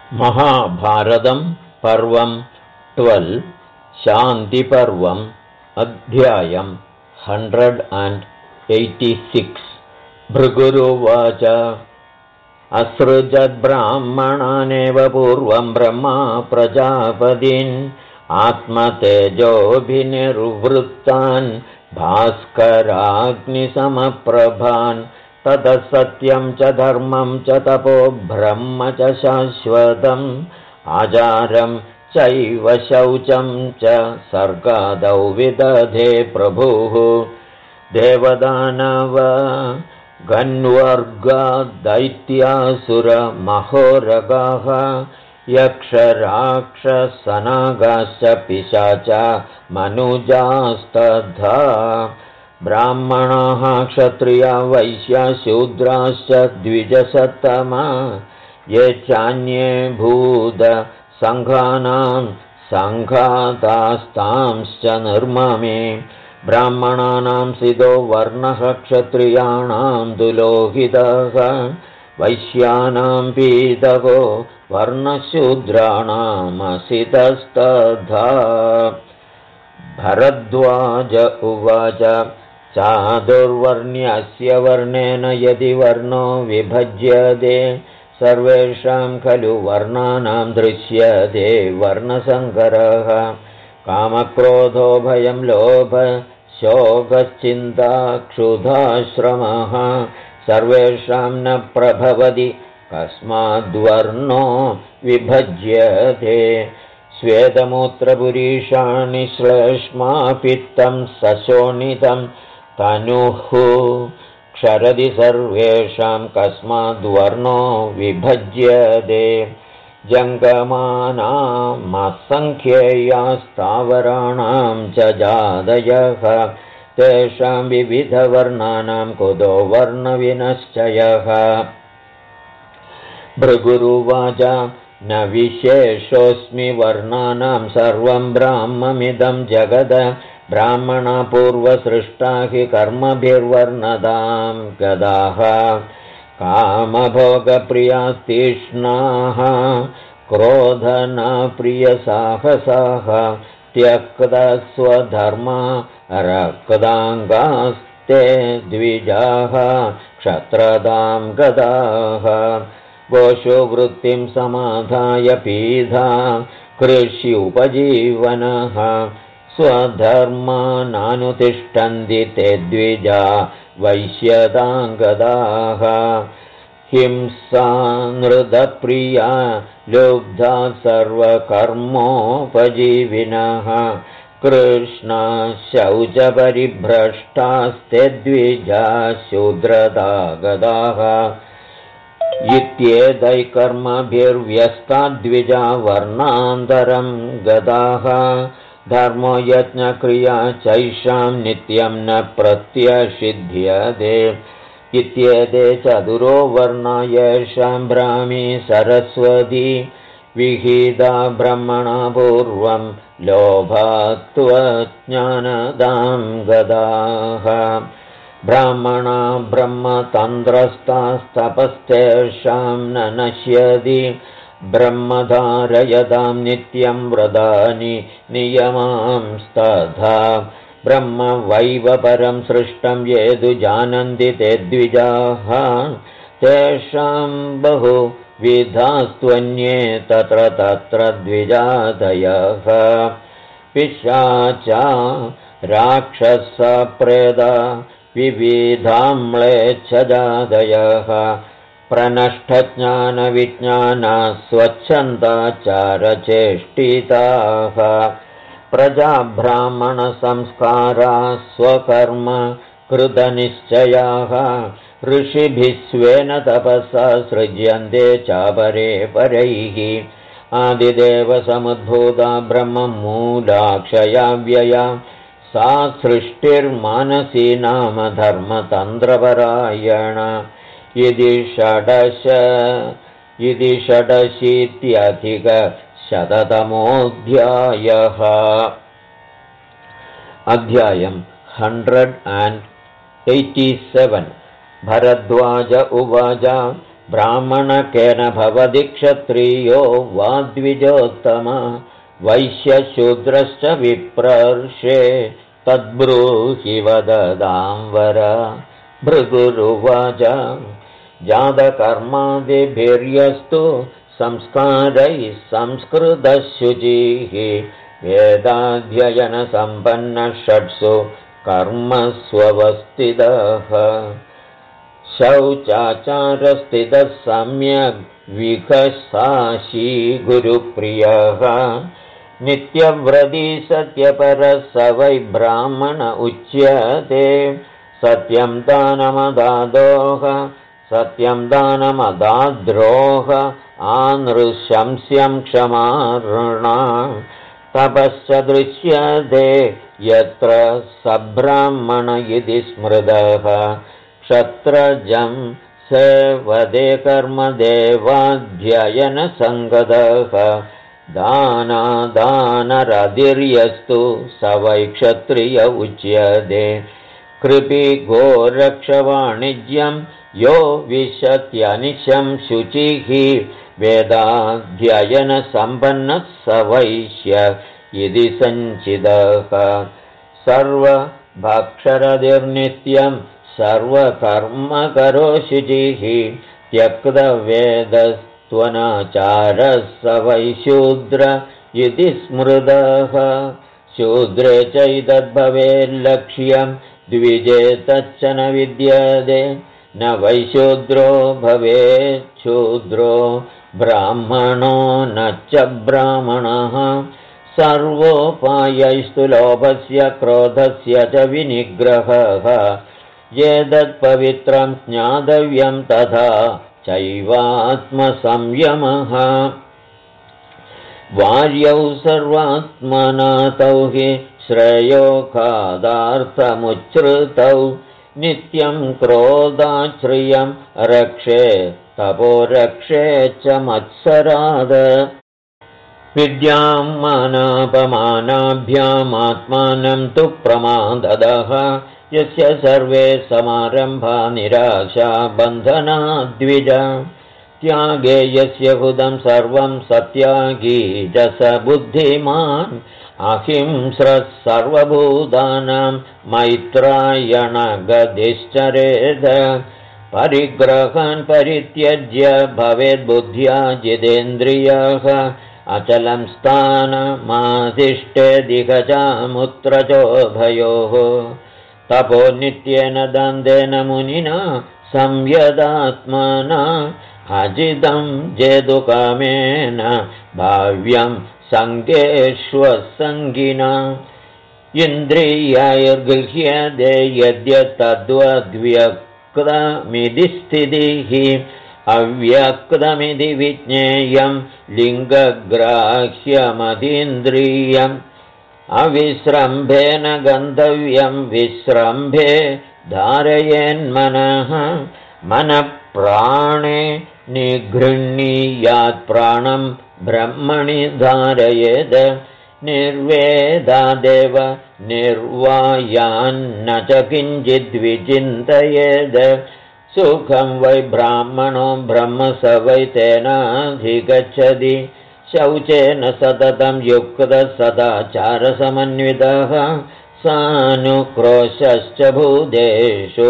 महाभारतं पर्वं 12 शान्तिपर्वम् अध्यायं 186 भृगुरुवाच असृजद्ब्राह्मणानेव पूर्वं ब्रह्मा प्रजापदीन् आत्मतेजोभिनिर्वृत्तान् भास्कराग्निसमप्रभान् ततः सत्यं च धर्मं च तपो ब्रह्म च शाश्वतम् आचारं चैव शौचं च सर्गादौ विदधे प्रभुः देवदानव गन्वर्गा दैत्यासुरमहोरगाः यक्षराक्षसनागाश्च पिशाचा मनुजास्तथा ब्राह्मणाः क्षत्रिया वैश्या शूद्राश्च द्विजसत्तमा ये चान्ये भूतसङ्घानां सङ्घातास्तांश्च निर्ममे ब्राह्मणानां सिदो वर्णः क्षत्रियाणां दुलोहितः वैश्यानां पीतको वर्णशूद्राणामसितस्तथा भरद्वाज उवाच चादुर्वर्ण्यस्य वर्णेन यदि वर्णो विभज्यते सर्वेषां खलु वर्णानां दृश्यते वर्णसङ्करः कामक्रोधो भयं लोभ शोकश्चिन्ता क्षुधाश्रमः सर्वेषां न प्रभवति कस्माद्वर्णो विभज्यते श्वेतमूत्रपुरीषाणि श्लेष्मा पित्तं सशोणितं तनुः क्षरति सर्वेषां कस्माद्वर्णो विभज्यते जङ्गमानामसङ्ख्येयास्तावराणां च जादयः तेषां विविधवर्णानां कुतो वर्णविनश्चयः भृगुरुवाच न विशेषोऽस्मि वर्णानां सर्वं ब्राह्ममिदं जगद ब्राह्मणा पूर्वसृष्टा हि कर्मभिर्वर्णदां गदाः कामभोगप्रियास्तीक्ष्णाः क्रोधनाप्रियसाहसाः त्यक्तस्वधर्मा रक्ताङ्गास्ते द्विजाः क्षत्रदां गदाः गोषो वृत्तिं समाधाय पीधा कृष्युपजीवनः स्वधर्मानानुतिष्ठन्ति ते द्विजा वैश्यदाङ्गदाः हिंसा नृदप्रिया लुब्धा सर्वकर्मोपजीविनः कृष्णा शौचपरिभ्रष्टास्ते द्विजा शूद्रदागदाः इत्येतैकर्मभिर्व्यस्ता द्विजा वर्णान्तरं गदाः धर्मो यज्ञक्रिया चैषां नित्यं न प्रत्यषिध्यते इत्येते चतुरो वर्णा येषां ब्राह्मी सरस्वती विहिता ब्रह्मणा पूर्वं लोभात्वज्ञानदां गदाः ब्राह्मणा ब्रह्मतन्त्रस्तास्तपस्तेषां न नश्यति ब्रह्मधारयतां नित्यं व्रतानि नियमांस्तथा ब्रह्म वैव परं सृष्टं ये तु जानन्ति ते द्विजाः तेषां बहुविधास्त्वन्ये तत्र तत्र द्विजादयः पिशाचा राक्षसप्रेदा विविधाम्लेच्छजादयः प्रनष्टज्ञानविज्ञाना स्वच्छन्दाचारचेष्टिताः प्रजाब्राह्मणसंस्कारा स्वकर्म कृतनिश्चयाः ऋषिभिः स्वेन तपसा सृज्यन्ते चापरे परैः आदिदेवसमुद्भूता ब्रह्ममूलाक्षया व्यया सा सृष्टिर्मानसी नाम धर्मतन्त्रपरायण इति षडशीत्यधिकशततमोऽध्यायः अध्यायं 187 भरद्वाज उवाच ब्राह्मणकेन भवति क्षत्रियो वा द्विजोत्तम वैश्यशूद्रश्च विप्रर्षे तद्ब्रूहि वददाम्बर भृगुरुवाच जातकर्मादिभिर्यस्तु संस्कारैः संस्कृतशुचिः वेदाध्ययनसम्पन्नः षट्सु कर्मस्वस्थितः शौचाचारस्थितः सम्यग् विकसाशी गुरुप्रियः नित्यव्रती सत्यपरः स वै ब्राह्मण उच्यते सत्यं दानमदाद्रोह आनृशंस्यं क्षमार्णा तपश्च दृश्यते यत्र सब्राह्मण इति स्मृतः क्षत्रजं सेवते कर्मदेवाध्ययनसङ्गतः दानादानरतिर्यस्तु स वै क्षत्रिय उच्यते कृपि गोरक्षवाणिज्यं यो विशत्यनिशं शुचिः वेदाध्ययनसम्पन्नः स वैश्य इति सञ्चितः सर्वभक्षरतिर्नित्यं सर्वकर्मकरो शुचिः त्यक्तवेदस्त्वनाचारः स वै शूद्र इति स्मृतः शूद्रे चैतद्भवेल्लक्ष्यं द्विजे तच्च न विद्यते न वैशूद्रो भवेत् शूद्रो ब्राह्मणो न च ब्राह्मणः सर्वोपायैस्तु लोभस्य क्रोधस्य च विनिग्रहः एतत्पवित्रं ज्ञातव्यं तथा चैवात्मसंयमः वार्यौ सर्वात्मनातौ हि श्रेयो खादार्थमुच्छ्रितौ नित्यं क्रोधाश्रियं रक्षे तपो रक्षे च मत्सराद विद्यां मानापमानाभ्यामात्मानं तु प्रमाददः यस्य सर्वे समारम्भा निराशा बन्धनाद्विज त्यागे यस्य हुदं सर्वं सत्यागी च स बुद्धिमान् अहिंस्रः सर्वभूतानां मैत्रायणगतिश्चरेद परिग्रहान् परित्यज्य भवेद्बुद्ध्या जितेन्द्रियः अचलं स्थानमाधिष्ठेदिगजामुत्र चोभयोः तपो नित्येन दन्देन मुनिना संयदात्मना अजितं जेदुकामेन भाव्यं सङ्गेष्वसङ्गिना इन्द्रियैर्गृह्यते यद्यत्तद्वद्व्यक्तमिति स्थितिः अव्यक्तमिति विज्ञेयं लिङ्गग्राह्यमतीन्द्रियम् अविस्रम्भेन गन्तव्यं विस्रम्भे धारयेन्मनः मनःप्राणे निगृह्णीयात् प्राणं ब्रह्मणि धारयेद निर्वेदादेव निर्वायान्न च किञ्चिद्विचिन्तयेद सुखं वै ब्राह्मणो ब्रह्म स वै तेनाधिगच्छति शौचेन सततं युक्तः सदाचारसमन्वितः सानुक्रोशश्च भूतेषु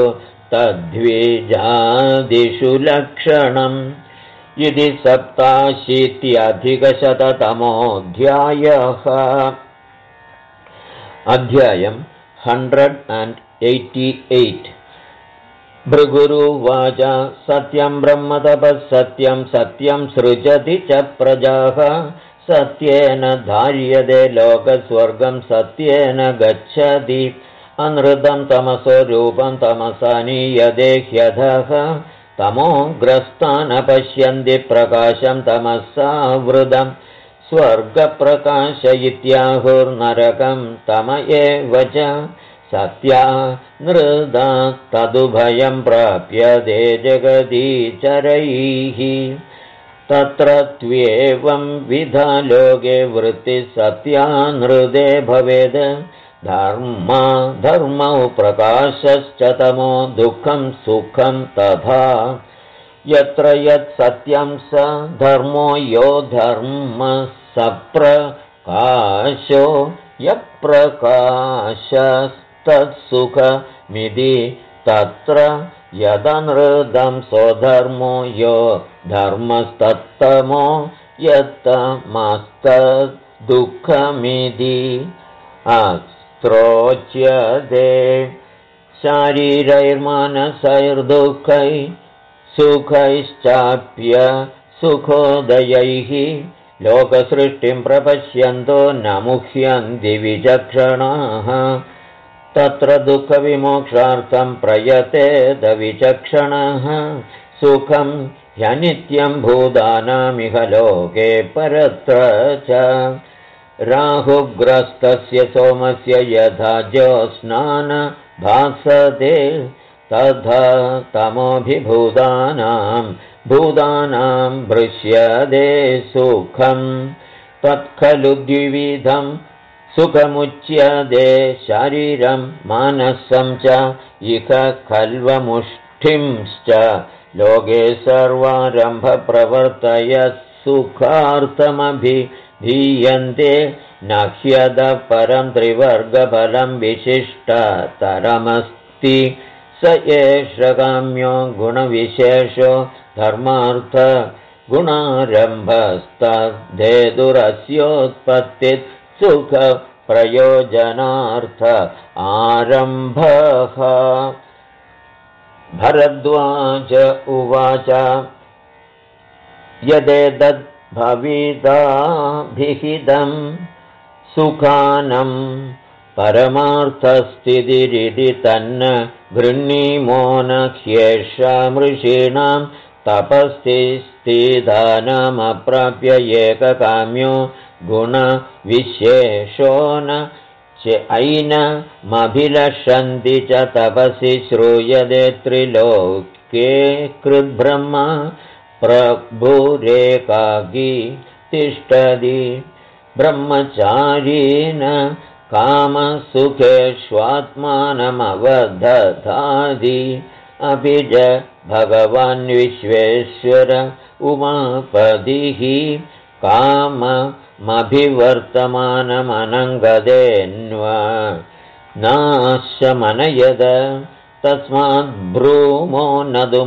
तद्विजादिषु लक्षणम् इति 87-तमोऽध्यायः अध्यायम् 188 भृगुरुवाच सत्यं ब्रह्मतपः सत्यं सत्यं सृजति च प्रजाः सत्येन धार्यते लोकस्वर्गं सत्येन गच्छति अनृतं तमसो रूपं तमसा नीयते ह्यधः तमोग्रस्तान् पश्यन्ति प्रकाशं तमसा वृदं स्वर्गप्रकाश इत्याहुर्नरकं तम एव च सत्या नृदा तदुभयं प्राप्यते जगदीचरैः तत्र त्वेवं विधा लोके वृत्तिः सत्या नृदे भवेद् धर्मौ प्रकाशश्च तमो दुःखं सुखं तथा यत्र यत् सत्यं स धर्मो यो धर्मः सप्रकाशो यप्रकाशस्तत्सुखमिति तत्र यदनृदं स्वधर्मो यो धर्मस्तत्तमो यत्तमस्तद्दुःखमिति अस्त्रोच्यते शारीरैर्मानसैर्दुःखैः सुखैश्चाप्य सुखोदयैः लोकसृष्टिं प्रपश्यन्तो न मुह्यन्ति विचक्षणाः तत्र दुःखविमोक्षार्थं प्रयतेत विचक्षणः सुखं ह्यनित्यं भूतानामिह लोके परत्र च राहुग्रस्तस्य सोमस्य यथा ज्योत्स्नान भासते तथा भूतानां दृश्यते सुखं तत्खलु द्विविधं सुखमुच्यते शारीरं मानसं च इह खल्वमुष्टिंश्च लोके सर्वारम्भप्रवर्तय सुखार्थमभिधीयन्ते न ह्यदः परं त्रिवर्गफलं विशिष्टतरमस्ति स एष काम्यो गुणविशेषो धर्मार्थ गुणारम्भस्तद्धेतुरस्योत्पत्तिः सुखप्रयोजनार्थ आरम्भः भरद्वाज उवाच यदेतद्भविताभिहितं सुखानं परमार्थस्थितिरिति तन्न गृह्णीमो न ह्येषामृषीणां तपस्थिदानमप्राप्य एककाम्यो गुणविशेषो न चैनमभिलषन्ति च तपसि श्रूयते त्रिलोके कृद्ब्रह्म प्रभुरेकाकी तिष्ठति ब्रह्मचारीन कामसुखेष्वात्मानमवदधाति अपि च भगवान् विश्वेश्वर उमापतिः काममभिवर्तमानमनङ्गदेन्वा नाशमनयद तस्माद्ब्रूमो न तु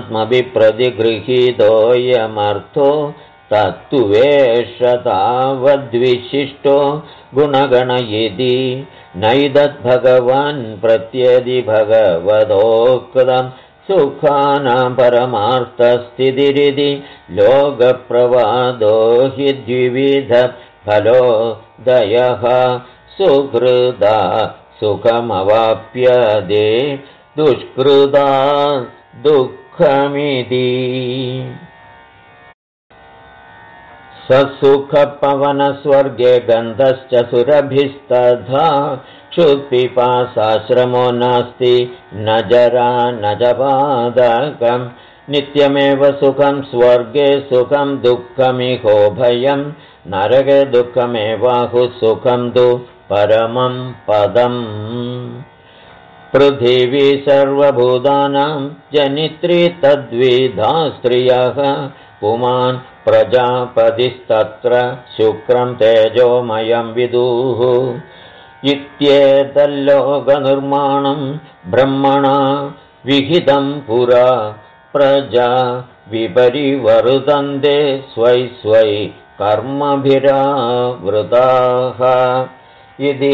महात्मभिप्रतिगृहीतोऽयमर्थो तत्तुवेष तावद्विशिष्टो गुणगण इति नैतद्भगवान् प्रत्यदि भगवदोक्तं सुखानां परमार्थस्थितिरिति लोकप्रवादो हि द्विविध फलोदयः सुकृता सुखमवाप्यते दुष्कृता दुःखमिति ससुखपवनस्वर्गे गन्धश्च सुरभिस्तथा क्षुत्पिपासाश्रमो नास्ति न जरा न च पादकं नित्यमेव सुखं स्वर्गे सुखं दुःखमिहोभयं नरके दुःखमेवाहुः सुखं तु परमं पदम् पृथिवी सर्वभूतानां जनित्री तद्विधा स्त्रियः पुमान् प्रजापतिस्तत्र शुक्रं तेजोमयं विदुः इत्येतल्लोकनिर्माणं ब्रह्मणा विहितं पुरा प्रजा विपरिवर्तन्ते स्वै स्वै कर्मभिरावृताः इति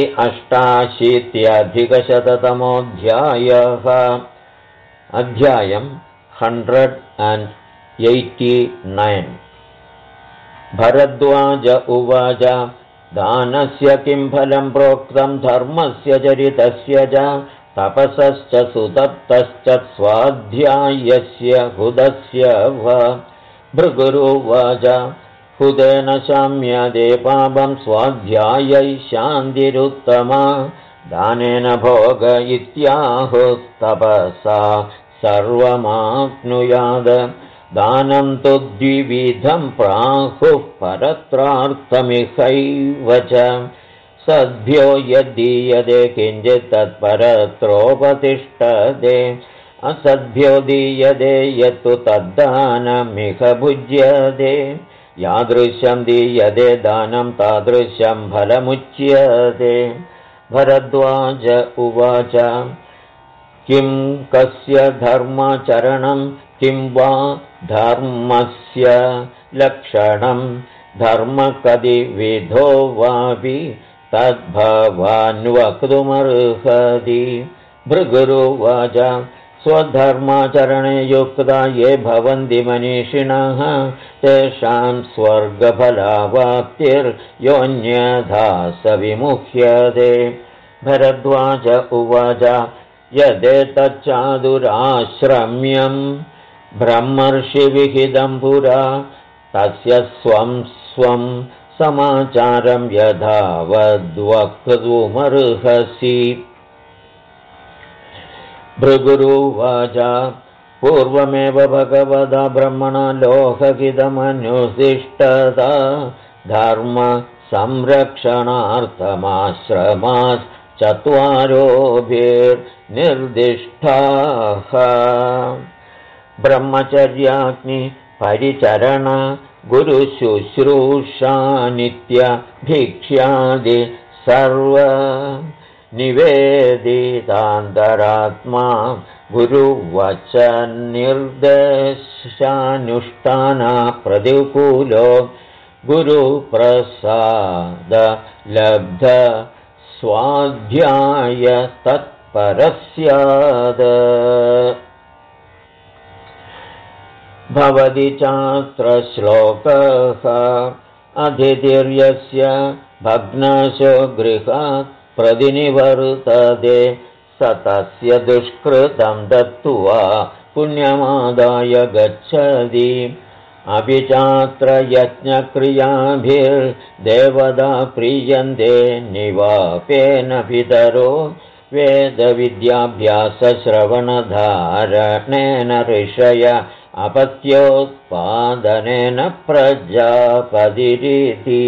88-अधिकशततमोऽध्यायः अध्यायं 189 भरद्वाज उवाच दानस्य किं फलं प्रोक्तं धर्मस्य चरितस्य च तपसश्च सुतप्तश्च स्वाध्यायस्य हुदस्य वा भृगुरुवाच हुदेन शाम्यते पापं स्वाध्यायै शान्तिरुत्तमा दानेन भोग इत्याहुस्तपसा सर्वमाप्नुयाद दानं तु द्विविधं प्राहुः परत्रार्थमिहैव च सद्भ्यो यद्दीयते किञ्चित् तत्परत्रोपतिष्ठते असद्भ्यो दीयते यत्तु तद्दानमिह भुज्यते यादृशं दीयते दानं तादृशं फलमुच्यते भरद्वाज उवाच किं कस्य धर्माचरणं किं वा धर्मस्य लक्षणं धर्म कतिविधो वापि तद्भवान् वक्तुमर्हति भृगुरुवाच स्वधर्माचरणे युक्ता ये भवन्ति मनीषिणः तेषां स्वर्गफलावाप्तिर्योऽन्यथा स विमुह्यते भरद्वाज उवाच यदेतच्चादुराश्रम्यं ब्रह्मर्षिविहितं पुरा तस्य स्वं स्वं समाचारं यथावद्वक्तुमर्हसि भृगुरुवाच पूर्वमेव भगवता ब्रह्मणा लोकहितमनुशिष्टता धर्म संरक्षणार्थमाश्रमाश्चत्वारोभिर्निर्दिष्टाः ब्रह्मचर्याग्नि परिचरण गुरुशुश्रूषा नित्य भिक्ष्यादि सर्व निवेदितान्तरात्मा गुरुवचननिर्देशानुष्ठाना प्रतिकूलो गुरुप्रसाद लब्ध स्वाध्याय तत्परस्यात् भवति चात्र श्लोकः अधितिर्यस्य भग्नाशो गृहात् प्रतिनिवर्तते स तस्य दुष्कृतं दत्त्वा पुण्यमादाय गच्छति अपि चात्र यज्ञक्रियाभिर्देवता प्रीयन्ते निवापेन पितरो वेदविद्याभ्यासश्रवणधारणेन ऋषय अपत्योत्पादनेन प्रजापतिरिति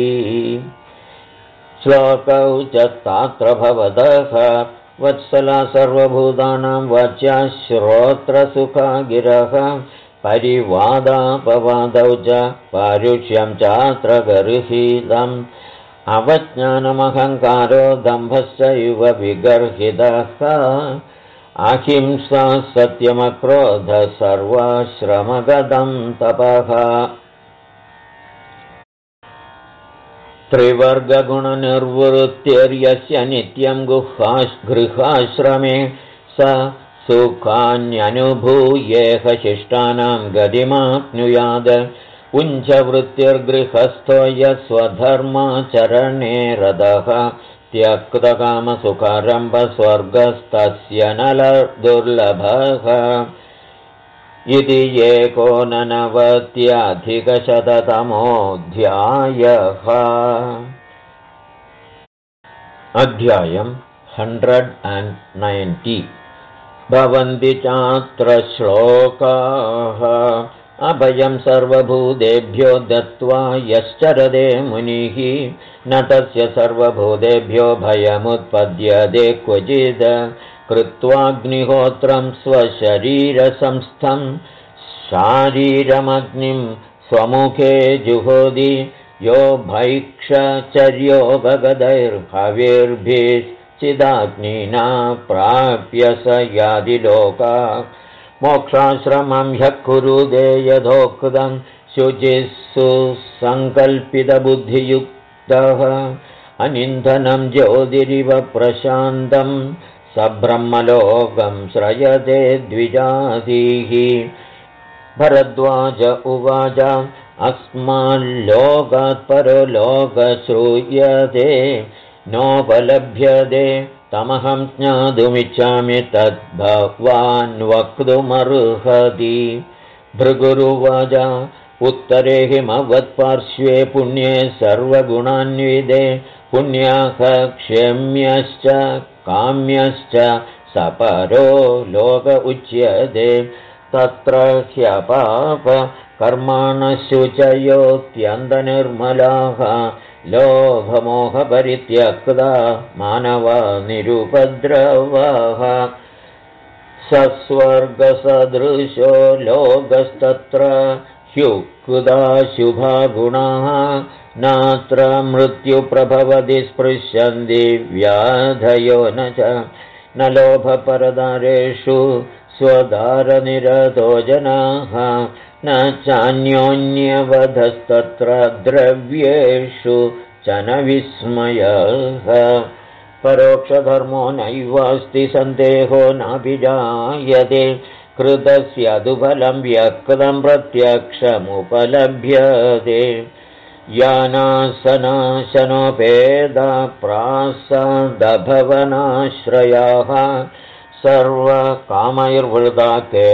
श्लोकौ च तात्र भवतः वत्सला सर्वभूतानां वाच्या श्रोत्रसुखा गिरः परिवादापवादौ च पारुष्यं चात्र गर्हितम् अवज्ञानमहङ्कारो दम्भश्चैव विगर्हितः अहिंसा सत्यमक्रोध सर्वाश्रमगतं तपः त्रिवर्गगुणनिर्वृत्तिर्यस्य नित्यं गृहाश्रमे स सुखान्यनुभूयेह शिष्टानां गतिमाप्नुयात् उञ्चवृत्तिर्गृहस्थो यस्वधर्माचरणे रतः त्यक्तकामसुखारम्भस्वर्गस्तस्य नलदुर्लभः इति 89-अधिकशततमोऽध्यायः। अध्यायं 190 भवन्ति चात्र श्लोकाः अभयं सर्वभूतेभ्यो दत्त्वा यश्चरते मुनिः न तस्य सर्वभूतेभ्यो भयमुत्पद्यते क्वचित् कृत्वाग्निहोत्रं स्वशरीरसंस्थं शारीरमग्निं स्वमुखे जुहोति यो भैक्षचर्योपगतैर्हविर्भिश्चिदाग्निना प्राप्य स याति लोका मोक्षाश्रमं ह्यः कुरुते यथोक्तं शुचिः सुसङ्कल्पितबुद्धियुक्तः अनिन्धनं ज्योतिरिव प्रशान्तं स ब्रह्मलोकं श्रयते द्विजातिः। भरद्वाज उवाच अस्माल्लोकात् परो लोकः श्रूयते नोपलभ्यते तमहं ज्ञातुमिच्छामि तद्भवान् वक्तुमर्हति। भृगुरुवाच उत्तरे हिमवत्पार्श्वे पुण्ये सर्वगुणान्विते पुण्याः क्षेम्यश्च काम्यश्च सपरो लोक उच्यते तत्र ह्यपाप कर्माणः शुचयोऽत्यन्तनिर्मलाः लोभमोहपरित्यक्ता मानवा निरुपद्रवाः सस्वर्गसदृशो लोकस्तत्र ह्युक्ता शुभागुणाः नात्र मृत्युप्रभवति स्पृशन्ति व्याधयो न च न लोभपरदारेषु स्वदारनिरतो जनाः न चान्योन्यवधस्तत्र द्रव्येषु च न विस्मयः परोक्षधर्मो नैवास्ति सन्देहो नाभिजायते कृतस्य दुफलं व्यक्तं प्रत्यक्षमुपलभ्यते यानासनाशनोपेदा प्रासादभवनाश्रयाः सर्वकामैर्वृता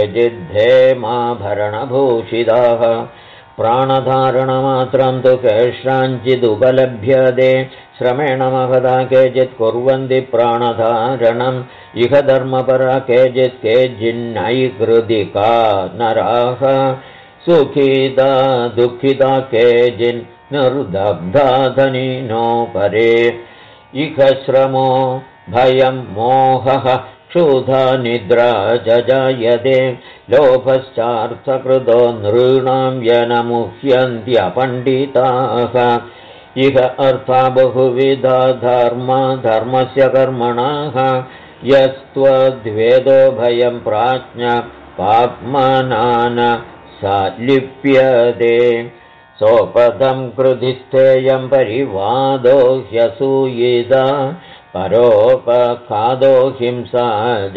केचिद्धेमाभरणभूषिताः प्राणधारणमात्रं तु केषाञ्चिदुपलभ्यते श्रमेण महदा केचित् कुर्वन्ति प्राणधारणम् इह धर्मपरा केचित् केचिन्नैकृदिका नराः सुखिता दुःखिता केचिन्निर्दग्धा धनिनो परे इह श्रमो भयं मोहः क्षुधा निद्रा च जायते लोभश्चार्थकृतो नृणां यनमुह्यन्त्यपण्डिताः इह अर्था बहुविधा धर्मस्य कर्मणः यस्त्वद्वेदो भयं प्राज्ञ पाप्मनान स लिप्यते सोपदं कृधिस्थेयं परिवादो ह्यसूयिता परोपखादो हिंसा च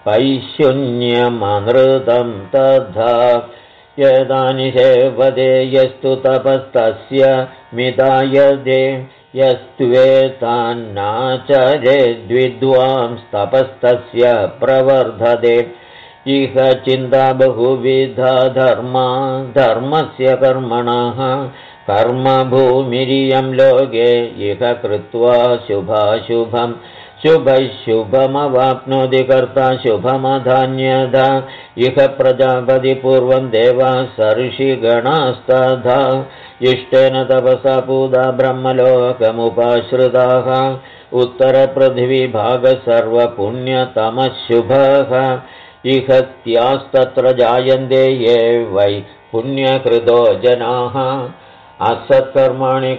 पैशून्यमनृतं तथा यदानि सेवदे यस्तु तपस्तस्य मितायदे यस्त्वेतान्नाचरेद्विद्वांस्तपस्तस्य प्रवर्धते इह चिन्ता बहुविधा धर्मस्य कर्मणः कर्मभूमिरियं लोके इह कृत्वा शुभाशुभं शुभमवाप्नोति कर्ता शुभमधान्यथा इह प्रजापतिपूर्वं देवा सर्षिगणास्तथा इष्टेन तपसा पूता ब्रह्मलोकमुपाश्रिताः उत्तरपृथिवीभागः सर्वपुण्यतमशुभः इह त्यास्तत्र जायन्ते ये वै पुण्यकृतो जनाः असत्कर्माणि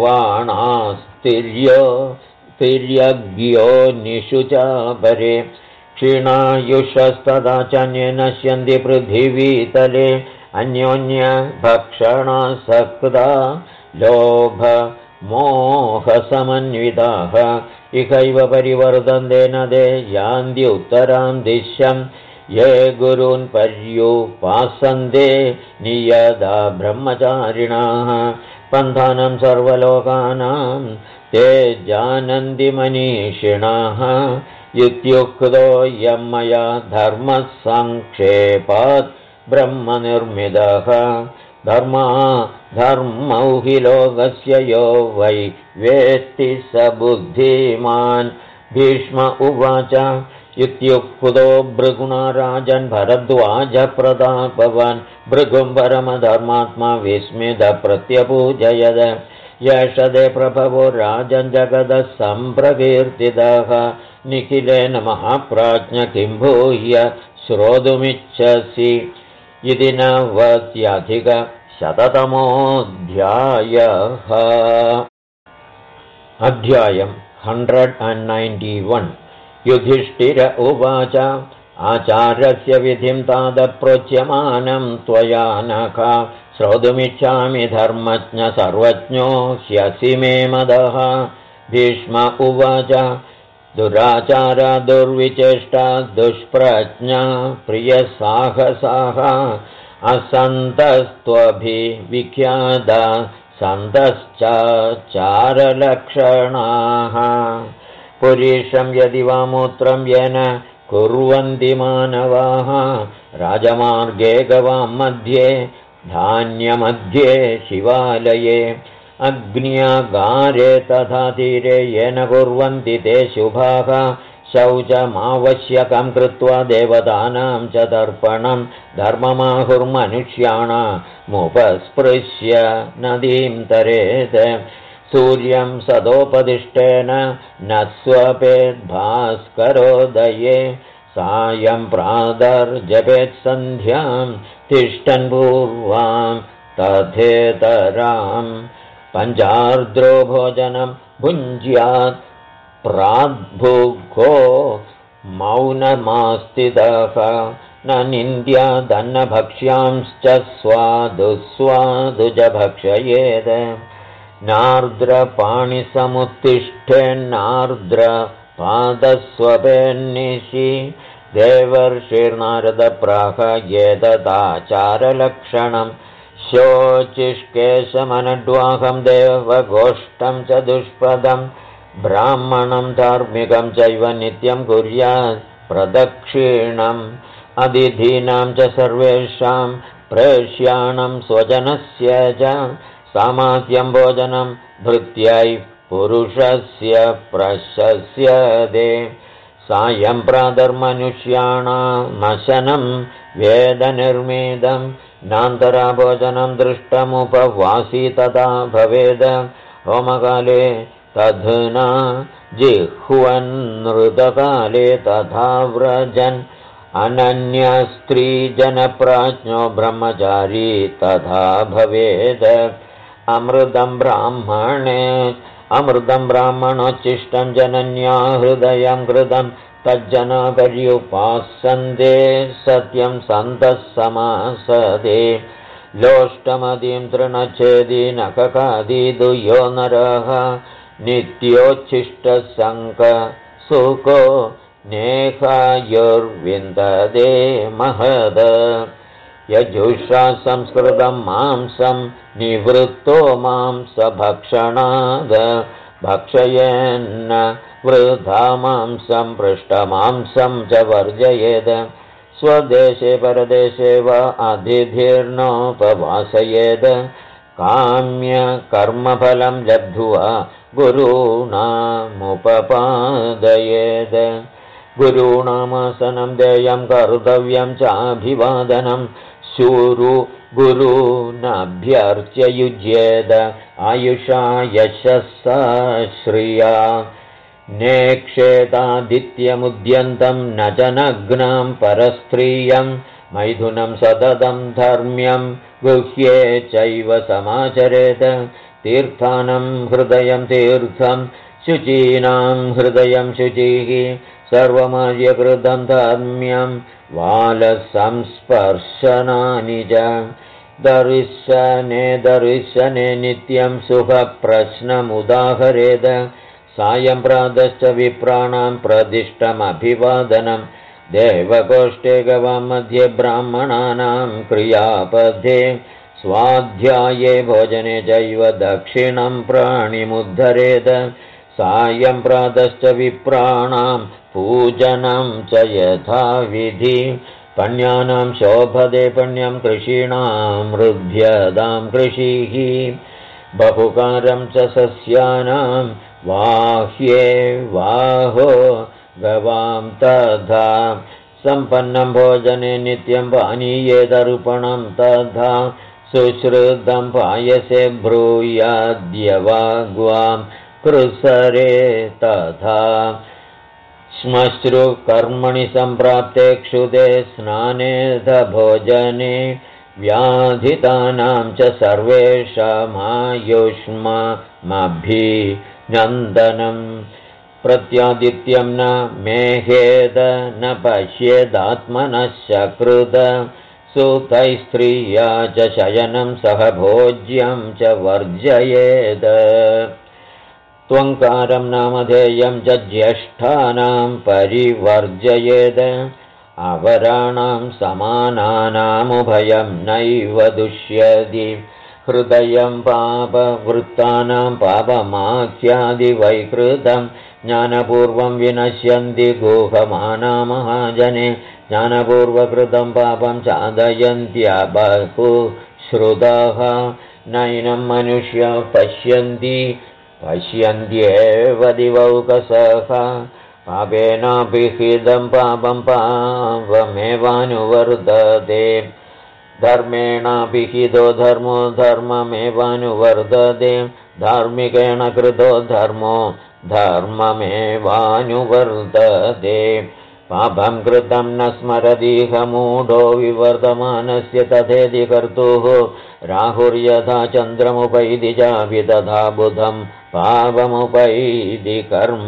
कुर्वाणास्तिर्यज्ञो निषुचापरे क्षीणायुषस्तदा चान्ये नश्यन्ति पृथिवीतले अन्योन्यभक्षणासक्ता लोभमोहसमन्विताः इहैव परिवर्तन्ते न ते यान्ति उत्तरां दिशं ये गुरून् पर्युपासन्ते नियदा ब्रह्मचारिणाः पन्थानं सर्वलोकानां ते जानन्ति मनीषिणाः इत्युक्तो यं मया धर्मसङ्क्षेपात् ब्रह्मनिर्मितः धर्मौ हि लोकस्य यो वै वेत्ति स बुद्धिमान् भीष्म उवाच इत्युक्तो भृगुणाराजन् भरद्वाजप्रतापवान् भृगुं परमधर्मात्मा विस्मितप्रत्यपूजयद यश ते प्रभवो राजन् जगदः सम्प्रकीर्तितः निखिलेन महाप्राज्ञ किं भूय श्रोतुमिच्छसि इति नवत्यधिकशततमोऽध्यायः अध्यायं 191 युधिष्ठिर उवाच आचार्यस्य विधिं तादप्रोच्यमानं त्वया नख श्रोतुमिच्छामि धर्मज्ञ सर्वज्ञो ह्यसि मे मदः भीष्म उवाच दुराचारा दुर्विचेष्टा दुष्प्रज्ञा प्रियसाहसाः असन्तस्त्वभिविख्याता सन्तश्चाचारलक्षणाः पुरुषं यदि वा मूत्रं येन कुर्वन्ति मानवाः राजमार्गे गवां मध्ये धान्यमध्ये शिवालये अग्न्यागारे तथा तीरे येन कुर्वन्ति ते शुभाः शौचमावश्यकं कृत्वा देवतानां च तर्पणं धर्ममाहुर्मनुष्याणामुपस्पृश्य नदीं तरेत् सूर्यं सदोपदिष्टेन न स्वपेद्भास्करोदये सायं प्रातर्जपेत् सन्ध्यां तिष्ठन् पूर्वां तथेतरां पञ्चार्द्रो भोजनं भुञ्ज्यात् प्राद्भुगो मौनमास्तितः न निन्द्यादन्नभक्ष्यांश्च स्वादु च भक्षयेत् नार्द्रपाणिसमुत्तिष्ठेन्नार्द्रपादस्वपेन्निशि देवर्षिर्नारदप्राह एतदाचारलक्षणं शोचिष्केशमनड्वाहं देवगोष्ठं च दुष्पदं ब्राह्मणं धार्मिकं चैव नित्यं कुर्यात् प्रदक्षिणम् अतिथीनां च सर्वेषां प्रेष्याणं स्वजनस्य च सामात्यं भोजनं भृत्यै पुरुषस्य प्रशस्यते सायं प्रातर्मनुष्याणामशनं वेदनिर्मितं नान्तराभोजनं दृष्टमुपवासी तथा भवेद होमकाले तद्धना जिह्वन्नृतकाले तथा व्रजन् अनन्यस्त्रीजनप्राज्ञो ब्रह्मचारी तथा भवेद अमृतं ब्राह्मणोच्छिष्टं जनन्या हृदयं कृतं तज्जनपर्युपासन्ते सत्यं सन्तः समासदे लोष्टमदीं तृणच्छेदी नखकादीदु यो नरः नित्योच्छिष्टसङ्कसुको नेहायुर्विन्ददे महद यजुषा संस्कृतं मांसं निवृत्तो मांसभक्षणाद भक्षयेन्न वृथा मांसं पृष्ठमांसं च वर्जयेत् स्वदेशे परदेशे वा अतिथिर्नोपवासयेत् काम्यकर्मफलं लब्ध्वा गुरूणामुपपादयेत् गुरूणामासनं देयं कर्तव्यं चाभिवादनं शूरु गुरूनभ्यर्च्य युज्येद आयुषा यशस्सा श्रिया नेक्षेतादित्यमुद्यन्तं न च नग्नां परस्त्रियं मैथुनं सततं धर्म्यं गुह्ये चैव समाचरेत् तीर्थानं हृदयं तीर्थं शुचीनां हृदयं शुचिः सर्वमार्यकृतं धर्म्यं वालसंस्पर्शनानि च दर्शने नित्यं सुखप्रश्नमुदाहरेद सायं प्रातश्च विप्राणां प्रदिष्टमभिवादनं देवकोष्ठे गवां मध्ये ब्राह्मणानां क्रियापथे स्वाध्याये भोजने चैव दक्षिणं प्राणिमुद्धरेद सायं प्रातश्च विप्राणां पूजनं च यथाविधि पण्यानां शोभदे पण्यं कृषीणां हृद्यदां कृषिः बहुकारं च सस्यानां वाह्ये वाहो गवां तथा सम्पन्नं भोजने नित्यं पानीये तर्पणं तथा सुश्रुतं पायसे ब्रूयाद्यवाग्वां कृसरे तथा श्मश्रुकर्मणि सम्प्राप्ते क्षुदे स्नानेध भोजने व्याधितानां च सर्वेषामायुष्ममभिनन्दनं प्रत्यादित्यं न मेहेद न पश्येदात्मनः सकृद सुतैस्त्रिया च शयनं सह भोज्यं च वर्जयेद त्वङ्कारं नामधेयं च ज्येष्ठानां परिवर्जयेद अवराणां समानानामुभयं नैव दुष्यति हृदयं पापवृत्तानां पापमाख्यादिवैकृतं ज्ञानपूर्वं विनश्यन्ति गुहमाना महाजने ज्ञानपूर्वकृतं पापं चादयन्त्यबहुश्रुतः नैनं मनुष्या पश्यन्त्येव दिवौकसः पापेनाभिहितं पापं पापमेवानुवर्तते धर्मेणाभिहितो धर्मो धर्ममेवानुवर्तते धार्मिकेण कृतो धर्मो धर्ममेवानुवर्तते पापं कृतं न स्मरतीह मूढो विवर्धमानस्य तथेति कर्तुः राहुर्यथा चन्द्रमुपैति चापि तथा बुधं पापमुपैति कर्म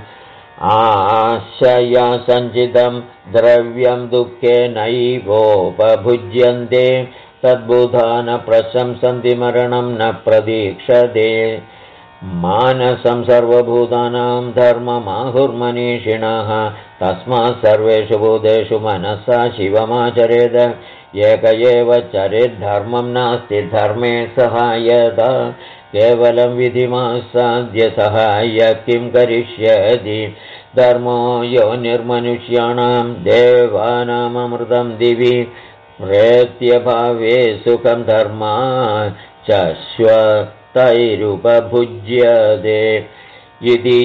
आशया सञ्चितं द्रव्यं दुःखेनैवोपभुज्यन्ते तद्बुधा न प्रशंसन्ति मरणं न प्रतीक्षते मानसं सर्वभूतानां धर्ममाहुर्मनीषिणः तस्मात् सर्वेषु भूतेषु मनसा शिवमाचरेद एक एव चरेद्धर्मं नास्ति धर्मे सहायता केवलं विधिमासाद्य सहाय किं करिष्यति धर्मो यो निर्मनुष्याणां देवानाममृतं दिवि प्रेत्यभावे सुखं धर्मा तैरुपभुज्यते इति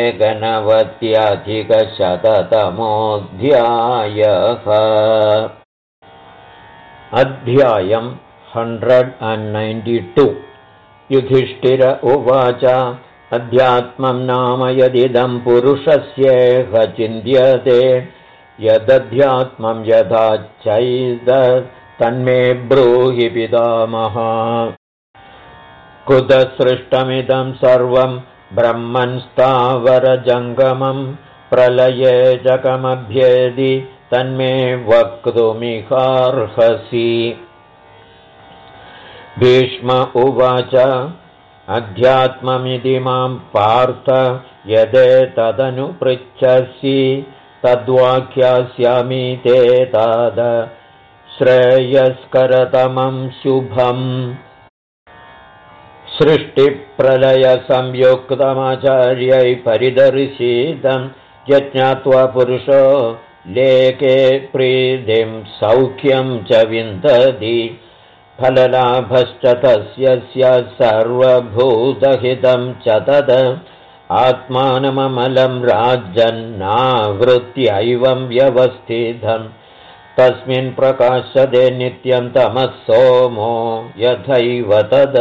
एकनवत्यधिकशततमोऽध्यायः। अध्यायं 192 युधिष्ठिर उवाच अध्यात्मं नाम यदिदं पुरुषस्येह चिन्त्यते यदध्यात्मं यथा तन्मे ब्रूहि पितामह कुतसृष्टमिदं सर्वं ब्रह्मन् स्थावरजङ्गमं प्रलये जगमभ्येदि तन्मे वक्तुमिहार्हसि। भीष्म उवाच अध्यात्ममिति मां पार्थ यदेतदनुपृच्छसि तद्वाक्यास्यामि ते तद श्रेयस्करतमं शुभम् सृष्टिप्रलयसंयुक्तमाचार्यै परिदर्शितं यज्ञात्वा पुरुषो लेके प्रीतिं सौख्यं च विन्दति फललाभश्च तस्य सर्वभूतहितं च तद आत्मानममलं राजन्नावृत्त्यैवं व्यवस्थितं तस्मिन् प्रकाशते नित्यं तमः सोमो यथैव तद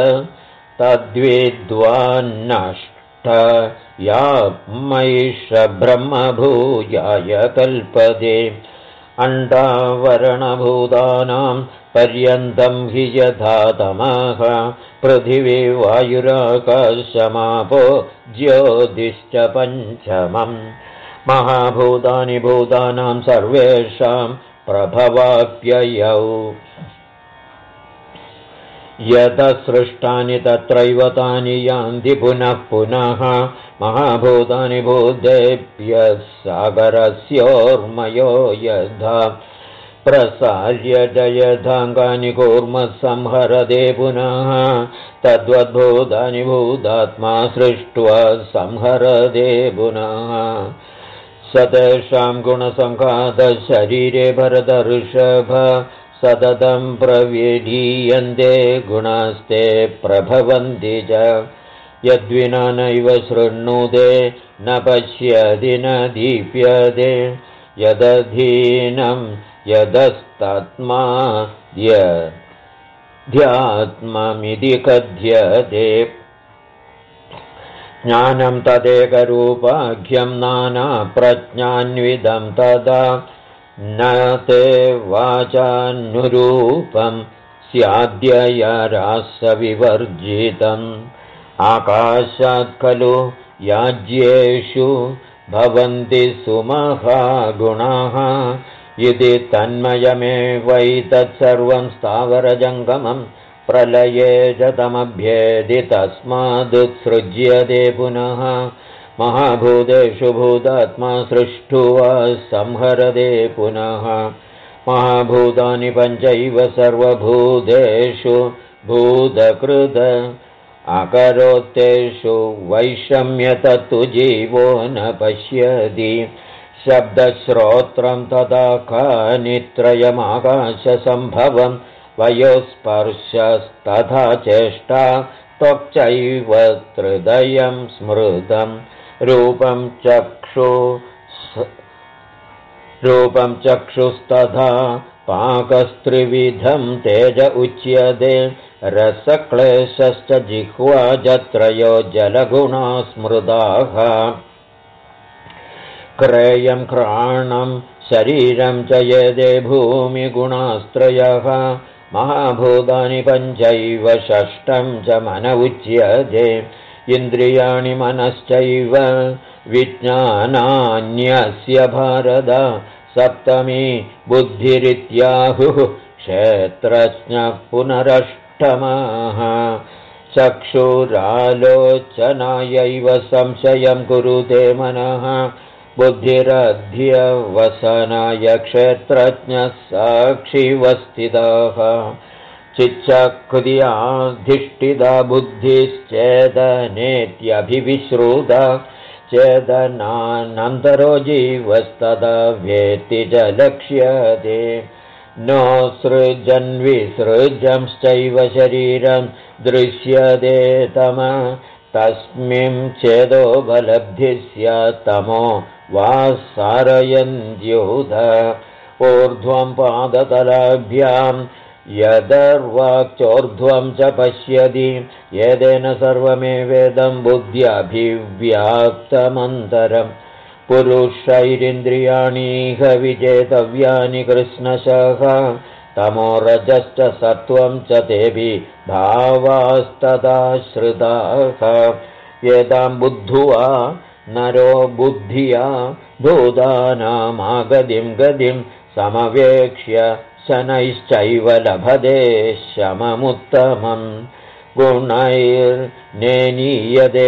तद्विद्वान्नष्ट या मैष ब्रह्मभूयाय कल्पते अण्डावरणभूतानां पर्यन्तं हि यथा तमः पृथिवी वायुराकाशमापो ज्योतिश्च पञ्चमम् महाभूतानि भूतानां सर्वेषां प्रभवाप्ययौ यतसृष्टानि तत्रैव तानि यान्ति पुनः पुनः महाभूतानि भूतेभ्यः सागरस्योर्मयो यथा प्रसार्य जयधाङ्गानि कूर्मः संहरदे पुनः तद्वद्भूतानि भूतात्मा सृष्ट्वा संहरदे पुनः स तेषां गुणसङ्घातः शरीरे भरतऋषभ सततं प्रव्यधीयन्ते गुणास्ते प्रभवन्ति च यद्विना नैव शृणुते न पश्यति न दीप्यते यदधीनं यदस्तात्मा यध्यात्ममिति कथ्यते ज्ञानं तदेकरूपाख्यं नानाप्रज्ञान्विदं तदा न ते वाचानुरूपं स्याद्यया रासविवर्जितम् आकाशात् खलु याज्येषु भवन्ति सुमहागुणाः इति तन्मयमेवैतत्सर्वं स्थावरजङ्गमं प्रलये जतमभ्येदि तस्मादुत्सृज्यते पुनः महाभूतेषु भूतात्मा सृष्ट्वा संहरदे पुनः महाभूतानि पञ्चैव सर्वभूतेषु भूतकृत अकरोत्तेषु वैषम्यतत्तु जीवो न पश्यति शब्दश्रोत्रं तथा कानित्रयमाकाशसम्भवं वयोस्पर्शस्तथा चेष्टा त्वक्चैव त्रिदयं स्मृतम् रूपं चक्षुस्तथा पाकस्त्रिविधं तेज उच्यते रसक्लेशश्च जिह्वा जत्रयो जलगुणा स्मृताः क्रेयं घ्राणं शरीरं च यदे भूमिगुणास्त्रयः महाभूतानि पञ्चैव षष्ठं च मन उच्यते इन्द्रियाणि मनश्चैव विज्ञानान्यस्य भारत सप्तमी बुद्धिरित्याहुः क्षेत्रज्ञः पुनरष्टमः चक्षुरालोचनायैव संशयं कुरुते मनः बुद्धिरध्यवसनाय क्षेत्रज्ञः साक्षिवस्थितः चिच्चक्रियाधिष्ठिता बुद्धिश्चेदनेत्यभिविश्रुता चेदनानन्तरो जीवस्तदा वेत्ति च लक्ष्यते नो सृजन्विसृजंश्चैव शरीरं दृश्यते तम तस्मिं चेदोपलब्धिः स्यात् तमो वा सारयन्त्युत ऊर्ध्वं पादतलाभ्यां यदर्वाक्चोर्ध्वं च पश्यति येदेन सर्वमेवेदं बुद्ध्यभिव्याप्तमन्तरं पुरुषैरिन्द्रियाणीह विजेतव्यानि कृष्णशः तमो रजश्च सत्वं च तेभिः भावास्तदाश्रिताः येतां बुद्ध्वा नरो बुद्धिया भूतानामागतिं गतिं समवेक्ष्य शनैश्चैव लभते शममुत्तमम् गुणैर्नेनीयते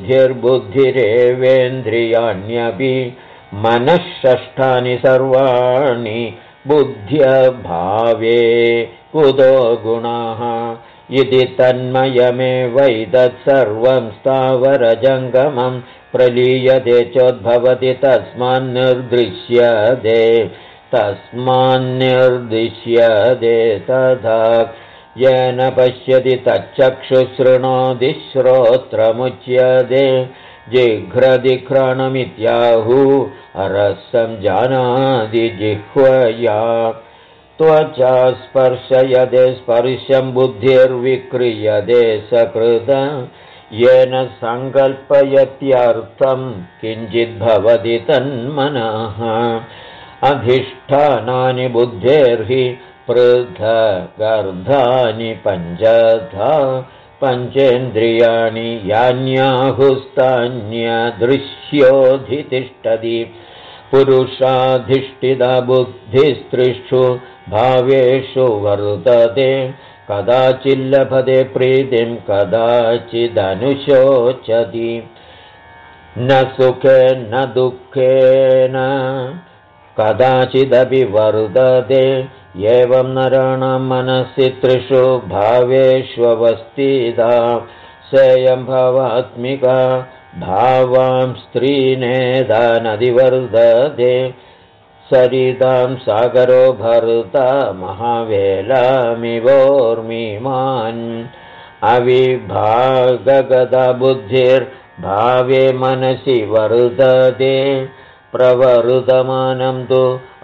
बुद्धिर्बुद्धिरेवेन्द्रियाण्यपि मनः षष्ठानि सर्वाणि बुद्ध्यभावे कुतो गुणाः इति तन्मयमेवैतत्सर्वं स्थावरजङ्गमं प्रलीयते चोद्भवति तस्मान्निर्दिश्यते तथा येन पश्यति तच्चक्षुशृणोति श्रोत्रमुच्यते जिघ्रदिघ्राणमित्याहुः रसं जानाति जिह्वया त्वचा स्पर्शयते स्पर्शं बुद्धिर्विक्रियते सकृत येन सङ्कल्पयत्यर्थं किञ्चिद्भवति तन्मनः अधिष्ठानानि बुद्धेर्हि पृथगर्धानि पञ्चधा पञ्चेन्द्रियाणि यान्याहुस्तान्यदृश्योऽधितिष्ठति पुरुषाधिष्ठिता बुद्धिस्त्रिषु भावेषु वर्तते कदाचिल्लभते प्रीतिं कदाचिदनुशोचति न सुखेन न दुःखेन कदाचिदपि वर्तते एवं नराणां मनसि त्रिषु भावेष्वस्थिता सेयं भावात्मिका भावां स्त्रीनेदा नदिवर्तते सरितां सागरो भर्ता महावेलामिवोर्मिमान् अविभागगता बुद्धिर्भावे मनसि वर्तते प्रवर्तमानं तु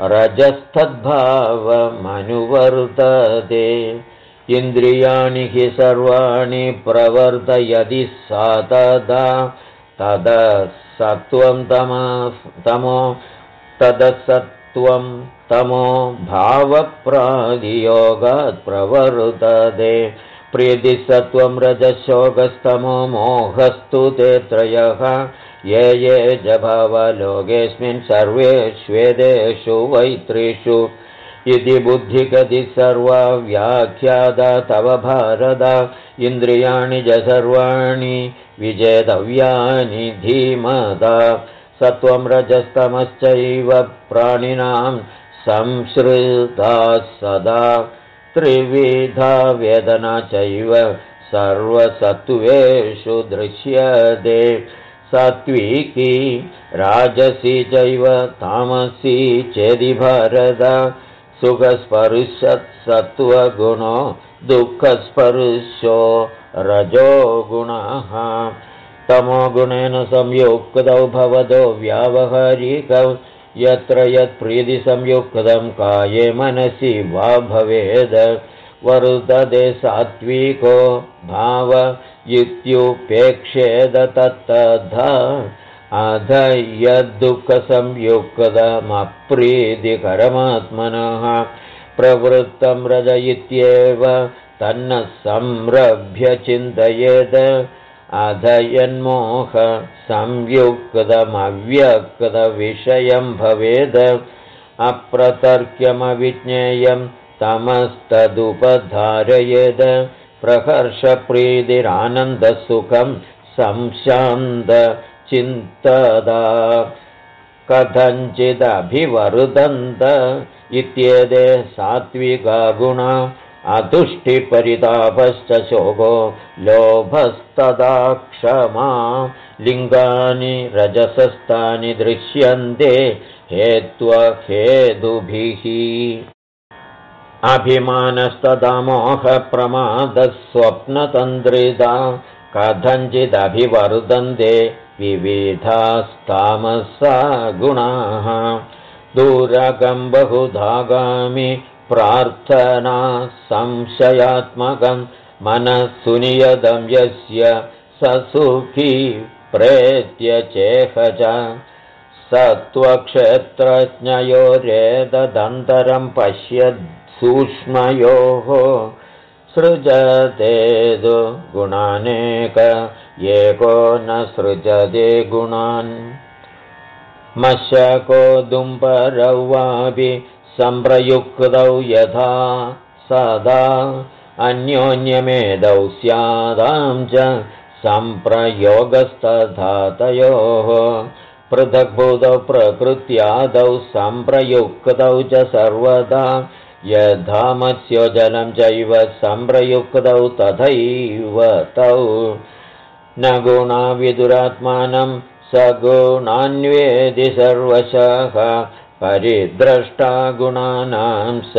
रजस्तद्भावमनुवर्तते इन्द्रियाणि हि सर्वाणि प्रवर्तयति सा तदा तदसत्त्वं तमो भावप्रादियोगात् प्रवर्तते प्रीतिसत्त्वं रजशोकस्तमो मोहस्तु ते त्रयः ये ये च भावलोकेऽस्मिन् सर्वेष्वेदेषु वैत्रिषु इति बुद्धिगति सर्वा व्याख्याता तव भारत इन्द्रियाणि च सर्वाणि विजेतव्यानि धीमता सत्त्वं रजस्तमश्चैव प्राणिनां संश्रिताः सदा त्रिविधा वेदना चैव सर्वसत्त्वेषु दृश्यते सात्विकी राजसी चैव तामसी चेदि भारत सुखस्पर्शत्सत्त्वगुणो दुःखस्पर्शो रजोगुणः तमोगुणेन संयुक्तौ भवतो व्यावहारिकौ यत्र यत्प्रीतिसंयुक्तं काये मनसि वा भवेद् वर्तते सात्विको भाव इत्युपेक्षेद तत्तथा अध यद्दुःखसंयुक्तमप्रीतिकरमात्मनः प्रवृत्तं रज इत्येव तन्न संरभ्य चिन्तयेत् अध यन्मोह संयुक्तमव्यक्तविषयं भवेद् अप्रतर्क्यमविज्ञेयं तमस्तदुपधारयेद् प्रहर्षप्रीतिरानन्दसुखं संशान्तचिन्तदा कथञ्चिदभिवर्धन्त इत्येते सात्विका गुणा अतुष्टिपरितापश्च शोको लोभस्तदा क्षमा लिङ्गानि रजसस्तानि दृश्यन्ते हेत्वहेतुभिः अभिमानस्तदा मोहप्रमादस्वप्नतन्द्रिता कथञ्चिदभिवर्धन्ते विविधास्तामसा गुणाः दूरकं बहुधागामि प्रार्थना संशयात्मकं मनः सुनियतं यस्य स सुखी प्रेत्य चेह च सत्त्वक्षेत्रज्ञयोरेतदन्तरं पश्यत् सूक्ष्मयोः सृजतेदु गुणानेक एको न सृजते गुणान् मशको दुम्बरौ वापि सम्प्रयुक्तौ यथा सदा अन्योन्यमेदौ स्यादां च सम्प्रयोगस्तथा तयोः पृथग्भूतौ प्रकृत्यादौ सम्प्रयुक्तौ च सर्वदा यथा मत्स्यो जलं चैव सम्प्रयुक्तौ तथैव तौ न गुणा विदुरात्मानं सगुणान्वेदि सर्वशः परिद्रष्टा गुणानां स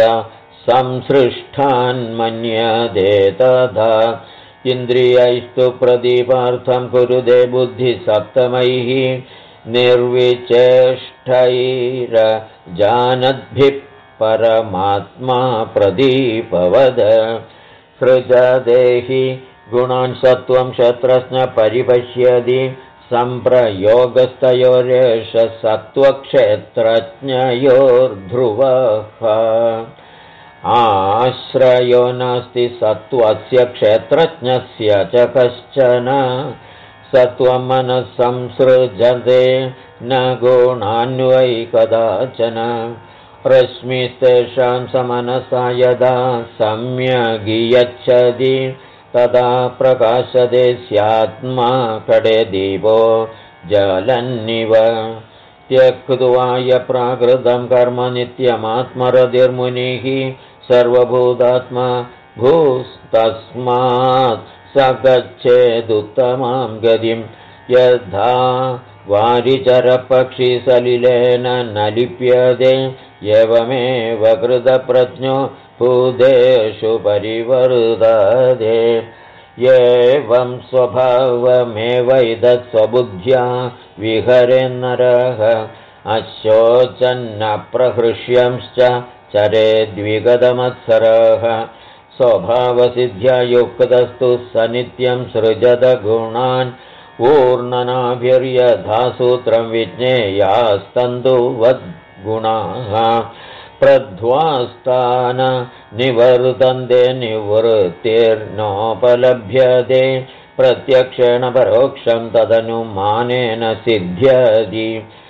संसृष्टान्मन्यते तथा इन्द्रियैस्तु प्रदीपार्थं कुरुते बुद्धिसप्तमैः निर्विचेष्टैरजानद्भिः परमात्मा प्रदीपवद सृजदेहि गुणान् सत्त्वं क्षत्रज्ञ परिपश्यति सम्प्रयोगस्तयोरेष सत्त्वक्षेत्रज्ञयोर्ध्रुवः आश्रयो नास्ति सत्त्वस्य क्षेत्रज्ञस्य च कश्चन सत्त्वं मनः संसृजते न गुणान्वै कदाचन रश्मिस्तेषां समनसा यदा सम्यगियच्छति तदा प्रकाशते स्यात्मा कडे दीपो जलन्निव त्यक्त्वा यप्राकृतं कर्म नित्यमात्मरतिर्मुनिः सर्वभूतात्मा भूस्तस्मात् स गच्छेदुत्तमां गतिं यथा वारिचरपक्षी सलिलेन न लिप्यते एवमेव कृतप्रज्ञो भूतेषु परिवर्तते एवं स्वभावमेवैतत् स्वबुद्ध्या विहरेन्नरः अशोचन्न प्रहृष्यंश्च चरेद्विगतमत्सरः स्वभावसिद्ध्या युक्तस्तु स नित्यं सृजत गुणान् ऊर्णनाभिर्यथा सूत्रं विज्ञेयास्तन्तुवद्गुणाः प्रध्वास्तान निवर्तन्ते निवृत्तिर्नोपलभ्यते प्रत्यक्षेण परोक्षं तदनुमानेन सिद्ध्यति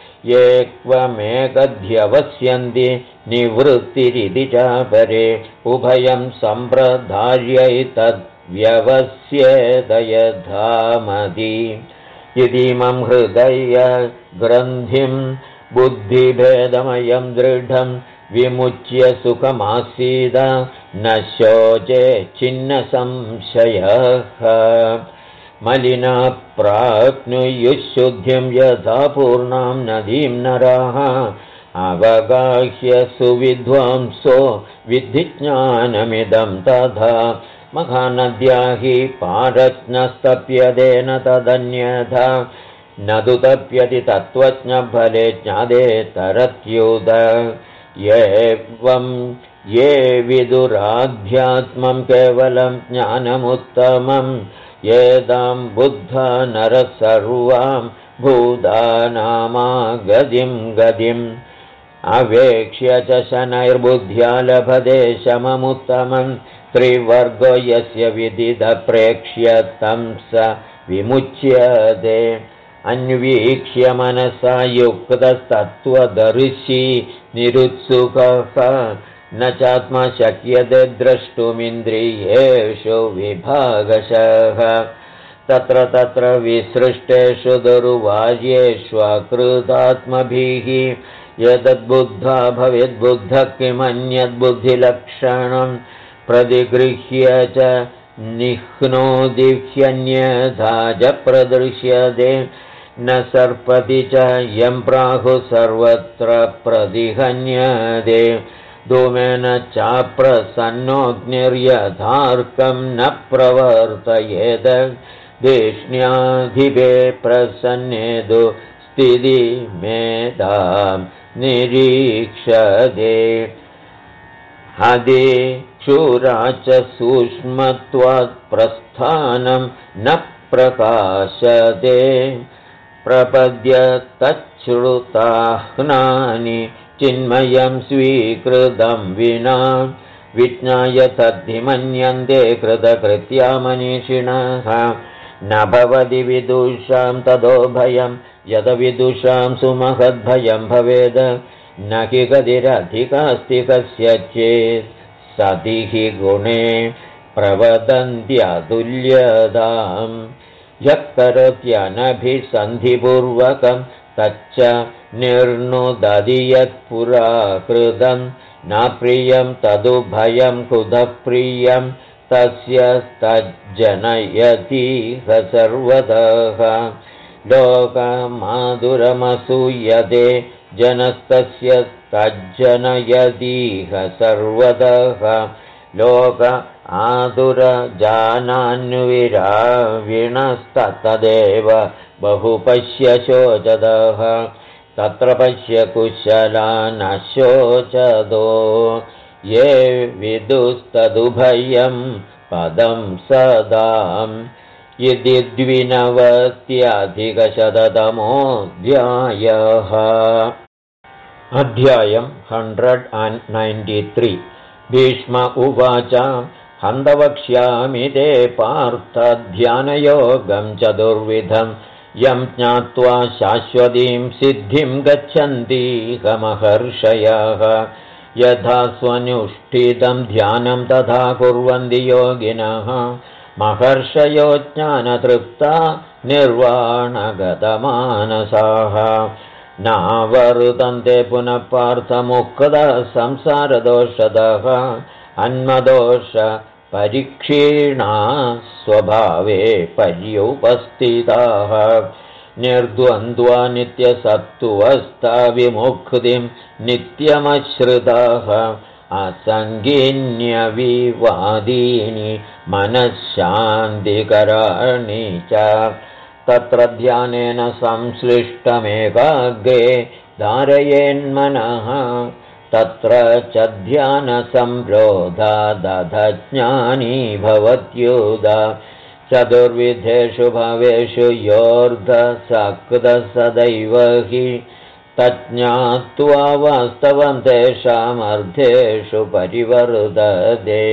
येक्वमेकध्यवस्यन्ति निवृत्तिरिति चापरे उभयं सम्प्रधार्यैतद्व्यवस्येत यथामति इतीमं हृदय ग्रन्थिं बुद्धिभेदमयं दृढं विमुच्य सुखमासीद न शोचे छिन्नसंशयः मलिना प्राप्नुयुःशुद्धिं यथा पूर्णां नदीं नराः अवगाह्य सुविद्वांसो विद्धिज्ञानमिदं तथा महानद्या हि पारज्ञस्तप्यतेन तदन्यथा न तु तप्यति तत्त्वज्ञफले ज्ञाते तरत्युद एवं ये विदुराध्यात्मं केवलं ज्ञानमुत्तमं येदां बुद्धा नरः सर्वां भूतानामागतिं गतिम् अवेक्ष्य च शनैर्बुद्ध्या लभते शममुत्तमं त्रिवर्गो यस्य विदितप्रेक्ष्य तं स विमुच्यते अन्वीक्ष्य मनसा युक्तस्तत्त्वदर्शी निरुत्सुकः न चात्मा शक्यते द्रष्टुमिन्द्रियेषु विभागशः तत्र तत्र विसृष्टेषु दुर्वार्येष्वकृतात्मभिः यदद्बुद्धा भवेद्बुद्धः किमन्यद्बुद्धिलक्षणं प्रतिगृह्य च निह्नोदिह्यन्यथा च प्रदृश्यते न सर्पति च यं प्राहुः सर्वत्र प्रतिहन्यते धूमेन चाप्रसन्नोऽग्निर्यथार्कं न प्रवर्तयेत् धिष्ण्याधिपे प्रसन्नेदु स्थितिमेतां निरीक्षते हदिक्षुरा च सूक्ष्मत्वात् प्रस्थानं न प्रकाशते प्रपद्य तच्छ्रुताह्नानि चिन्मयं स्वीकृतं विना विज्ञाय तद्धिमन्यन्ते कृतकृत्या मनीषिणः न भवति विदुषां ततो भयं यद विदुषां सुमहद्भयं भवेद न हि गतिरधिकास्ति कस्यचित् सति हि गुणे प्रवदन्त्यतुल्यतां यः करोत्यनभिसन्धिपूर्वकं तच्च निर्णुदति यत्पुरा कृतं न प्रियं तदुभयं कुतः प्रियं तस्य तज्जनयतीह सर्वतः लोकमाधुरमसूयते जनस्तस्य तज्जनयतीह सर्वतः लोक आतुरजानान्विराविणस्तदेव बहुपश्य शोचदः तत्र पश्य कुशला न शोचदो ये विदुस्तदुभयं पदं सदाम् इति 92 अध्यायम् 193 भीष्म उवाच हन्तवक्ष्यामि ते पार्थध्यानयोगं चतुर्विधं यं ज्ञात्वा शाश्वतीं सिद्धिं गच्छन्तीह महर्षयः यथा स्वनुष्ठितं ध्यानं तथा कुर्वन्ति योगिनः महर्षयो ज्ञानतृप्ता निर्वाणगतमानसाः नावर्तन्ते पुनः पार्थमुक्तः संसारदोषतः अन्मदोषपरीक्षीणा स्वभावे पर्युपस्थिताः निर्द्वन्द्वा नित्यसत्त्वस्था विमुक्तिं नित्यमश्रिताः असङ्गिन्यविवादीनि मनःशान्तिकराणि च तत्र ध्यानेन संश्लिष्टमेकाग्रे धारयेन्मनः तत्र च ध्यानसंरोधादधज्ञानी भवत्युदा चतुर्विधेषु भवेषु योऽर्धसक्तसदैव हि तज्ज्ञात्वा वास्तवं तेषामर्थेषु परिवर्तते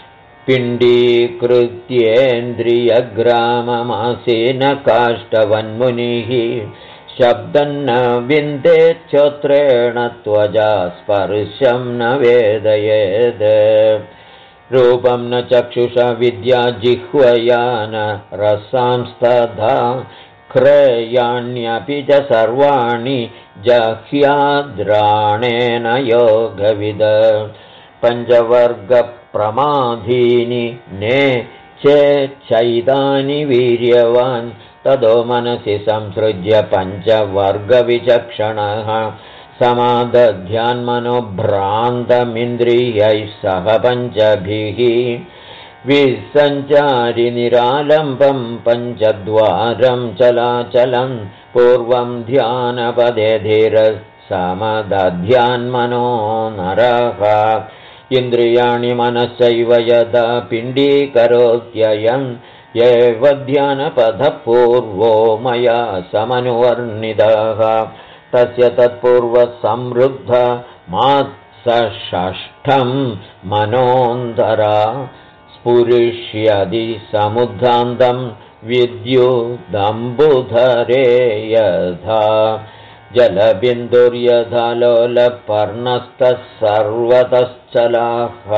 पिण्डीकृत्येन्द्रियग्राममासीन काष्ठवन्मुनिः शब्दन्न विन्देच्छोत्रेण त्वजा स्पर्शं न वेदयेत् रूपं न चक्षुषा विद्या जिह्वया न रसांस्तथा क्रयाण्यपि च सर्वाणि जह्याद्राणेन योगविद पञ्चवर्गप्रमाधीनि ने चेच्छैतानि वीर्यवान् ततो मनसि संसृज्य पञ्चवर्गविचक्षणः समादध्यान्मनोभ्रान्तमिन्द्रियैः सह पञ्चभिः विसञ्चारि निरालम्बं पञ्चद्वारं चलाचलं पूर्वं ध्यानपदे धीरः समदध्यान्मनो नरः इन्द्रियाणि मनस्सैव यदा पिण्डीकरोत्ययं एव ध्यानपथपूर्वो मया समनुवर्णितः तस्य तत्पूर्वसमृद्ध मात्सषष्ठं मनोऽन्तरा स्फुरिष्यदि समुद्धान्तं विद्युदम्बुधरे यथा जलबिन्दुर्यथा लोलपर्णस्तः सर्वतश्चलाः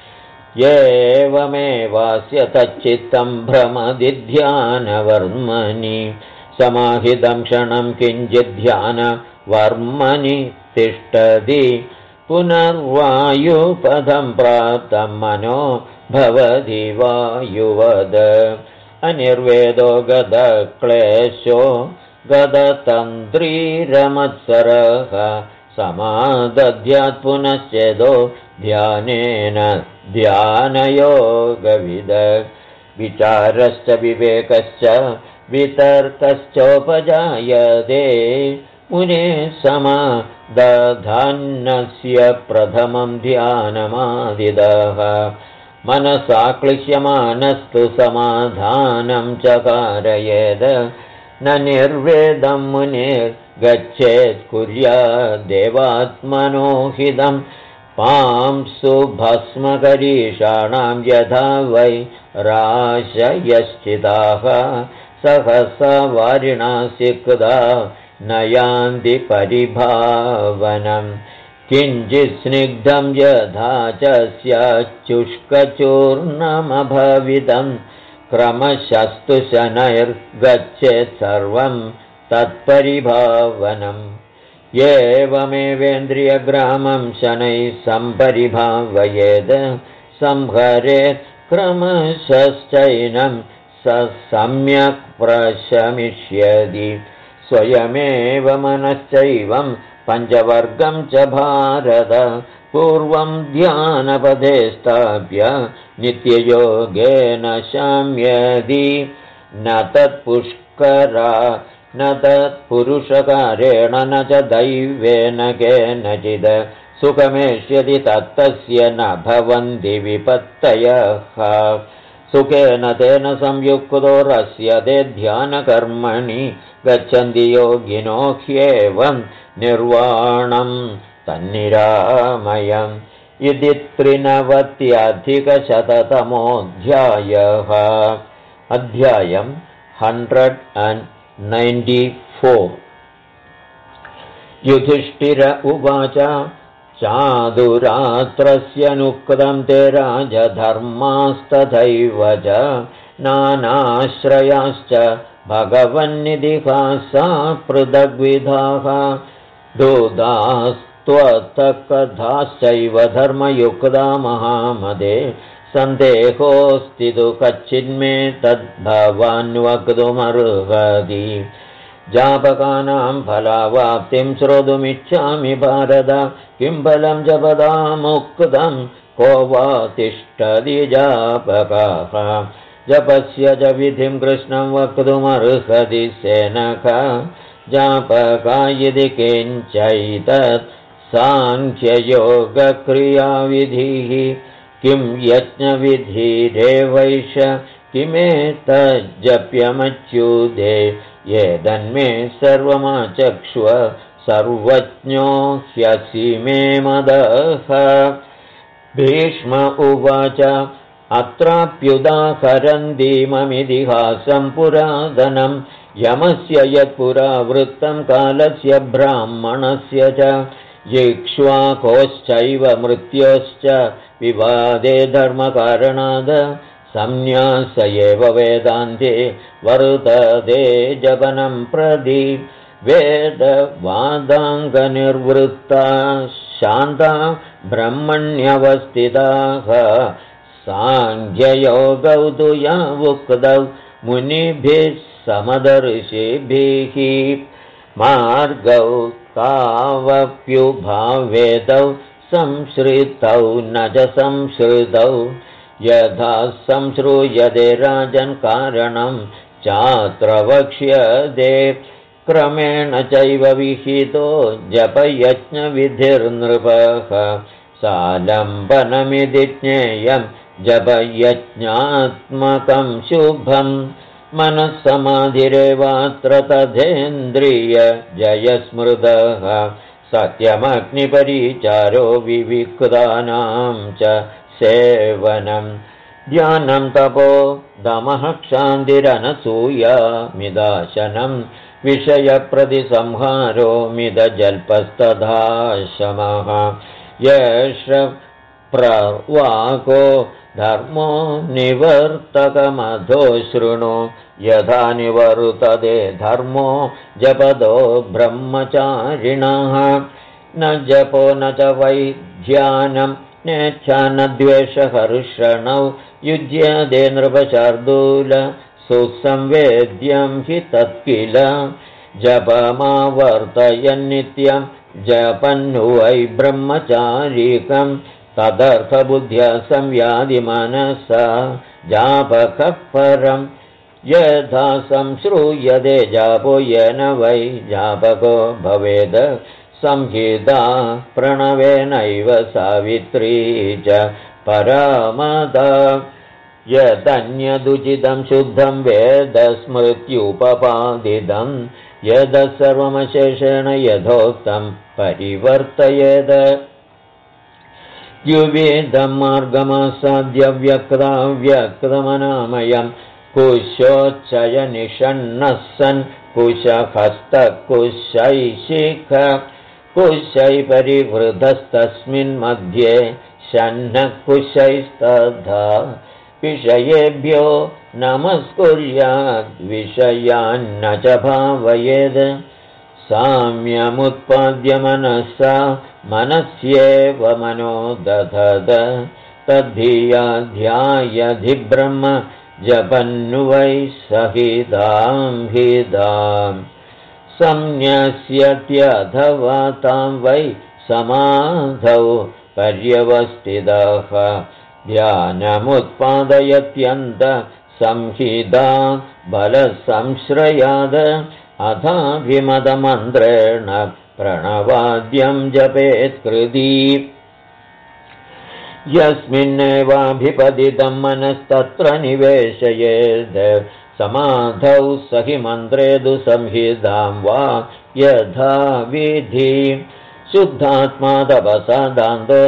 एवमेवास्य तच्चित्तं भ्रमदि ध्यानवर्मणि समाहितं क्षणं किञ्चित् ध्यानवर्मणि तिष्ठति पुनर्वायुपदं प्राप्तं मनो भवति वायुवद अनिर्वेदो गदक्लेशो गदतन्त्रीरमत्सरः समादध्यात् पुनश्चेदो ध्यानेन ध्यानयोगविद विचारश्च विवेकश्च वितर्कश्चोपजायते मुने समादधान्नस्य प्रथमं ध्यानमादिदः मनसाक्लिश्यमानस्तु समाधानं च कारयेद न निर्वेदं मुनिर्गच्छेत् कुर्यादेवात्मनोहितं पांसु भस्मकरीषाणां यथा वै राशयश्चिताः सहसा वारिणा सिक्ता नयान्ति परिभावनम् किञ्चित् स्निग्धं यथा च स्याच्चुष्कचूर्णमभवितं क्रमशस्तु शनैर्गच्छेत् सर्वं तत्परिभावनम् एवमेवेन्द्रियग्रामं शनैः सम्परिभावयेत् संहरेत् क्रमशश्चैनं स सम्यक् प्रशमिष्यति स्वयमेव मनश्चैवं पञ्चवर्गं च भारत पूर्वं ध्यानपदे स्थाप्य नित्ययोगेन शाम्यति न तत्पुष्करा न तत्पुरुषकारेण न च दैवेन केनचित् सुखमेष्यति तत्तस्य न भवन्ति विपत्तयः सुखेन तेन संयुक्तो रस्यते ध्यानकर्मणि गच्छन्ति योगिनो ह्येवं निर्वाणं तन्निरामयम् इति 93-अधिकशततमोऽध्यायः अध्यायं 194 युधिष्ठिर उवाच चादुरात्रस्यनुक्तं ते राजधर्मास्तथैव च नानाश्रयाश्च भगवन्निधिहासा पृथग्विधाः दूतास्त्वत्कथाश्चैव धर्मयुक्ता महामदे सन्देहोऽस्ति तु कच्चिन्मे तद्भवान् वक्तुमर्हति जापकानां फलावाप्तिं श्रोतुमिच्छामि भारत किं फलं जपदामुक्तं को वा तिष्ठति जापकाः जपस्य च विधिं कृष्णं वक्तुमर्हति सेनक जापका यदि किञ्चैतत् साङ्ख्ययोगक्रियाविधिः किं यज्ञविधिरेवैष किमेतज्जप्यमच्युते येदन्मे सर्वमाचक्ष्व सर्वज्ञो ह्यसि मे मदः भीष्म उवाच अत्राप्युदाहरन्तीममितिहासं पुरातनं यमस्य यत्पुरावृत्तं कालस्य ब्राह्मणस्य च इक्ष्वाकोश्चैव मृत्योश्च विवादे धर्मकारणाद् संन्यास एव वेदान्ते वर्तते जपनं प्रति वेदवादाङ्गनिर्वृत्ता शान्ता ब्रह्मण्यवस्थिताः सांख्ययोगौ तु यावुक्तौ मुनिभिः समदर्शिभिः मार्गौ तावप्युभावेदौ संश्रितौ न च संश्रितौ यथा संश्रूयते राजन् कारणं चात्र वक्ष्यते क्रमेण चैव विहितो जपयज्ञविधिर्नृपः सालम्बनमिति ज्ञेयं जपयज्ञात्मकं शुभं मनःसमाधिरेवात्र तथेन्द्रियजयस्मृतः सत्यमग्निपरिचारो विविक्तानां च सेवनं ध्यानं तपो दमः क्षान्तिरनसूया मिदाशनं विषयप्रतिसंहारो मिदजल्पस्तथा शमः येष प्रवाको धर्मो निवर्तकमधो शृणु यथा निवर्तते धर्मो जपदो ब्रह्मचारिणः न जपो न च वै ध्यानं नेच्छा न द्वेषहर्षणौ युज्यते नृपशार्दूल सुसंवेद्यं हि तत्किल जपमावर्तयन्नित्यं जपन्नु वै ब्रह्मचारिकं तदर्थबुद्ध्या संव्याधिमनसा जापकः परं यथा संश्रूयते जापो येन वै जापको भवेद संहिता प्रणवेनैव सावित्री च परामदा यदन्यदुचितं शुद्धं वेद स्मृत्युपपादितं यदसर्वमशेषेण यथोक्तं परिवर्तयेद द्विविधं मार्गमासाद्य व्यक्ताव्यक्तमनामयं कुशोच्चयनिषण्णः सन् कुशहस्तकुशैशिख कुशै परिवृतस्तस्मिन्मध्ये शन्नः कुशैस्तथा विषयेभ्यो नमस्कुर्याद् विषयान्न च भावयेद् साम्यमुत्पाद्य मनसा मनस्येव मनो दधद तद्धिया ध्यायधि ब्रह्म जपन्नु वै सहितां हितां संन्यस्यत्यथवा तां वै समाधौ पर्यवस्थितः ध्यानमुत्पादयत्यन्त संहिता बलसंश्रयाद अथाभिमतमन्त्रेण प्रणवाद्यं जपेत्कृती यस्मिन्नेवाभिपदितं मनस्तत्र निवेशयेद् समाधौ सहि मन्त्रेदु संहितां वा यथा विधि शुद्धात्मा तपसा दान्तो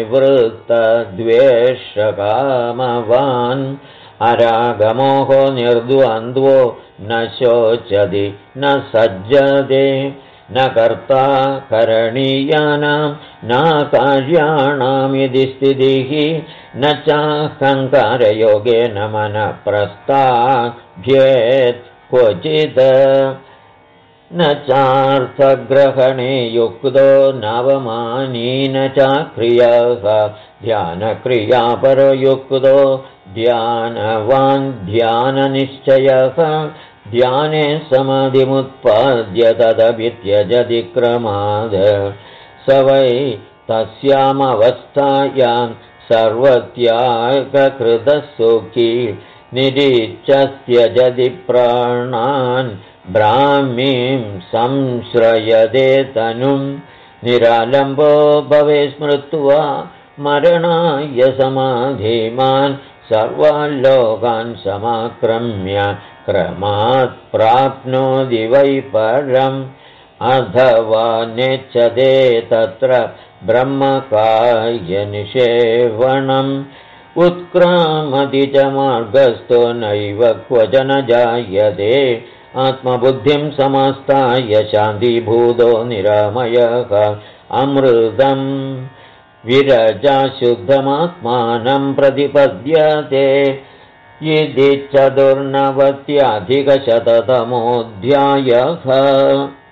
निवृत्तद्वेषकामवान् अरागमोहो निर्द्वन्द्वो न शोचति न सज्जते न कर्ता करणीयानां न कार्याणामिति स्थितिः न चाहङ्कारयोगेन मनः प्रस्ताभ्येत् क्वचित् न चार्थग्रहणे युक्तो नवमानी न चाक्रियः ध्यानक्रियापरयुक्तो ध्यानवान् ध्याननिश्चयः ध्याने समाधिमुत्पाद्य तदभित्यजति क्रमाद स वै तस्यामवस्थायां सर्वत्यागकृतः सुखी निरीच्यत्यजति प्राणान् ब्राह्मीं संश्रयते तनुं निरालम्बो भवे स्मृत्वा मरणाय समाधिमान् सर्वान् लोकान् समाक्रम्य क्रमात् प्राप्नोति वै परम् अथवा नेच्छते तत्र ब्रह्मकार्यनिषेवणम् उत्क्रामति च मार्गस्थो नैव क्वचन जायते आत्मबुद्धिं समास्ताय शान्तिभूतो निरामयः अमृतं विरजाशुद्धमात्मानं प्रतिपद्यते इति चतुर्नवत्यधिकशततमोऽध्यायः।